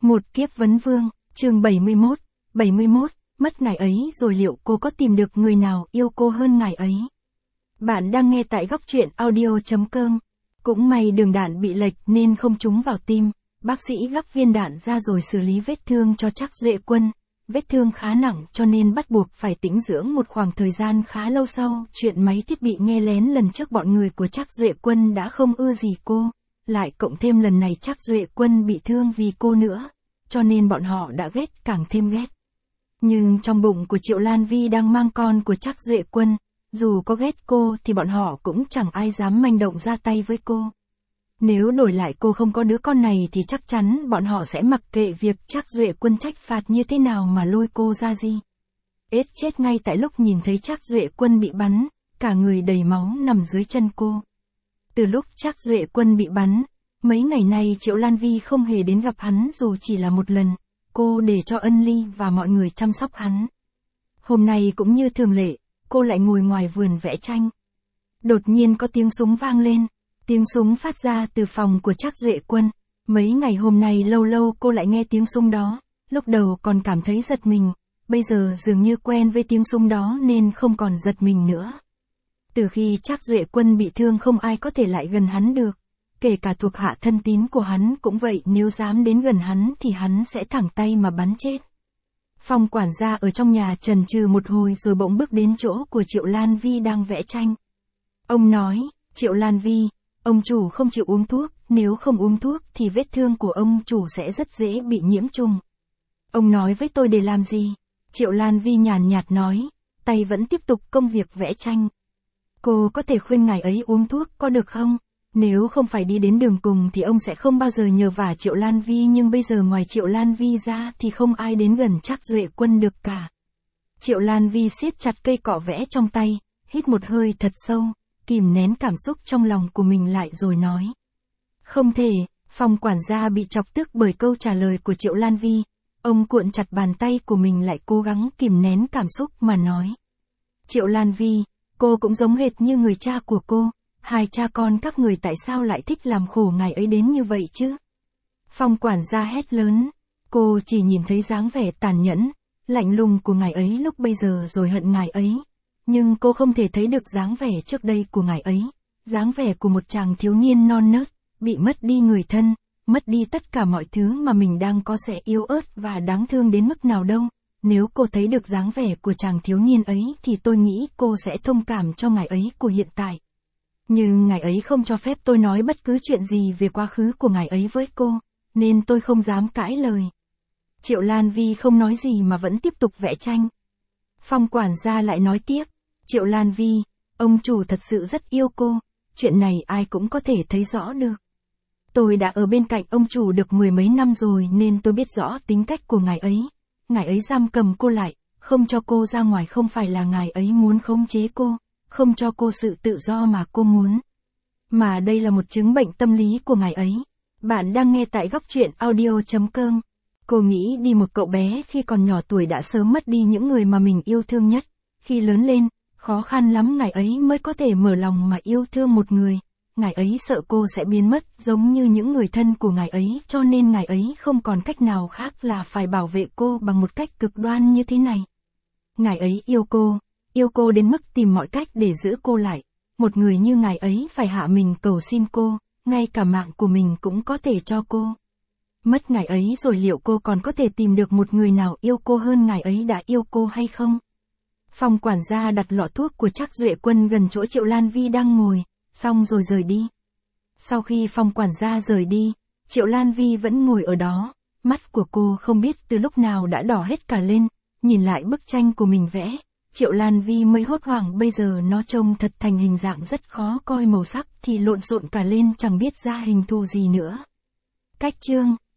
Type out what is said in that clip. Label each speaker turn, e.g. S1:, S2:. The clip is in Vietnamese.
S1: Một kiếp vấn vương, chương 71, mất ngài ấy rồi liệu cô có tìm được người nào yêu cô hơn ngài ấy? Bạn đang nghe tại góc truyện audio.com. Cũng may đường đạn bị lệch nên không trúng vào tim, bác sĩ gắp viên đạn ra rồi xử lý vết thương cho Trác Duệ Quân. Vết thương khá nặng cho nên bắt buộc phải tĩnh dưỡng một khoảng thời gian khá lâu sau. Chuyện máy thiết bị nghe lén lần trước bọn người của Trác Duệ Quân đã không ưa gì cô, lại cộng thêm lần này Trác Duệ Quân bị thương vì cô nữa, cho nên bọn họ đã ghét càng thêm ghét. Nhưng trong bụng của Triệu Lan Vi đang mang con của Trác Duệ Quân, dù có ghét cô thì bọn họ cũng chẳng ai dám manh động ra tay với cô. Nếu đổi lại cô không có đứa con này thì chắc chắn bọn họ sẽ mặc kệ việc Trác Duệ Quân trách phạt như thế nào mà lôi cô ra gì. Ết chết ngay tại lúc nhìn thấy Trác Duệ Quân bị bắn, cả người đầy máu nằm dưới chân cô. Từ lúc Trác Duệ Quân bị bắn, mấy ngày nay Triệu Lan Vi không hề đến gặp hắn dù chỉ là một lần, cô để cho Ân Ly và mọi người chăm sóc hắn. Hôm nay cũng như thường lệ, cô lại ngồi ngoài vườn vẽ tranh. Đột nhiên có tiếng súng vang lên, tiếng súng phát ra từ phòng của Trác Duệ Quân. Mấy ngày hôm nay lâu lâu cô lại nghe tiếng súng đó, lúc đầu còn cảm thấy giật mình, bây giờ dường như quen với tiếng súng đó nên không còn giật mình nữa. Từ khi Trác Duệ Quân bị thương không ai có thể lại gần hắn được, kể cả thuộc hạ thân tín của hắn cũng vậy, nếu dám đến gần hắn thì hắn sẽ thẳng tay mà bắn chết. Phong quản gia ở trong nhà chần chừ một hồi rồi bỗng bước đến chỗ của Triệu Lan Vi đang vẽ tranh. Ông nói, Triệu Lan Vi, ông chủ không chịu uống thuốc, nếu không uống thuốc thì vết thương của ông chủ sẽ rất dễ bị nhiễm trùng. Ông nói với tôi để làm gì? Triệu Lan Vi nhàn nhạt nói, tay vẫn tiếp tục công việc vẽ tranh. Cô có thể khuyên ngài ấy uống thuốc có được không? Nếu không phải đi đến đường cùng thì ông sẽ không bao giờ nhờ vả Triệu Lan Vi, nhưng bây giờ ngoài Triệu Lan Vi ra thì không ai đến gần Trác Duệ Quân được cả. Triệu Lan Vi siết chặt cây cọ vẽ trong tay, hít một hơi thật sâu, kìm nén cảm xúc trong lòng của mình lại rồi nói. Không thể. Phong quản gia bị chọc tức bởi câu trả lời của Triệu Lan Vi. Ông cuộn chặt bàn tay của mình lại cố gắng kìm nén cảm xúc mà nói. Triệu Lan Vi, cô cũng giống hệt như người cha của cô. Hai cha con các người tại sao lại thích làm khổ ngài ấy đến như vậy chứ? Phong quản gia hét lớn. Cô chỉ nhìn thấy dáng vẻ tàn nhẫn, lạnh lùng của ngài ấy lúc bây giờ rồi hận ngài ấy. Nhưng cô không thể thấy được dáng vẻ trước đây của ngài ấy. Dáng vẻ của một chàng thiếu niên non nớt, bị mất đi người thân, mất đi tất cả mọi thứ mà mình đang có, sẽ yếu ớt và đáng thương đến mức nào đâu. Nếu cô thấy được dáng vẻ của chàng thiếu niên ấy thì tôi nghĩ cô sẽ thông cảm cho ngài ấy của hiện tại. Nhưng ngài ấy không cho phép tôi nói bất cứ chuyện gì về quá khứ của ngài ấy với cô, nên tôi không dám cãi lời. Triệu Lan Vi không nói gì mà vẫn tiếp tục vẽ tranh. Phong quản gia lại nói tiếp, Triệu Lan Vi, ông chủ thật sự rất yêu cô, chuyện này ai cũng có thể thấy rõ được. Tôi đã ở bên cạnh ông chủ được 10 mấy năm rồi nên tôi biết rõ tính cách của ngài ấy giam cầm cô lại, không cho cô ra ngoài không phải là ngài ấy muốn khống chế cô, không cho cô sự tự do mà cô muốn. Mà đây là một chứng bệnh tâm lý của ngài ấy. Bạn đang nghe tại góc truyện audio.com. Cô nghĩ đi một cậu bé khi còn nhỏ tuổi đã sớm mất đi những người mà mình yêu thương nhất. Khi lớn lên, khó khăn lắm ngài ấy mới có thể mở lòng mà yêu thương một người. Ngài ấy sợ cô sẽ biến mất giống như những người thân của ngài ấy, cho nên ngài ấy không còn cách nào khác là phải bảo vệ cô bằng một cách cực đoan như thế này. Ngài ấy yêu cô đến mức tìm mọi cách để giữ cô lại. Một người như ngài ấy phải hạ mình cầu xin cô, ngay cả mạng của mình cũng có thể cho cô. Mất ngài ấy rồi liệu cô còn có thể tìm được một người nào yêu cô hơn ngài ấy đã yêu cô hay không? Phong quản gia đặt lọ thuốc của Trác Duệ Quân gần chỗ Triệu Lan Vi đang ngồi, xong rồi rời đi. Sau khi phong quản gia rời đi, Triệu Lan Vi vẫn ngồi ở đó, mắt của cô không biết từ lúc nào đã đỏ hết cả lên, nhìn lại bức tranh của mình vẽ. Triệu Lan Vi mới hốt hoảng, bây giờ nó trông thật thành hình dạng rất khó coi, màu sắc thì lộn xộn cả lên, chẳng biết ra hình thù gì nữa. Cách chương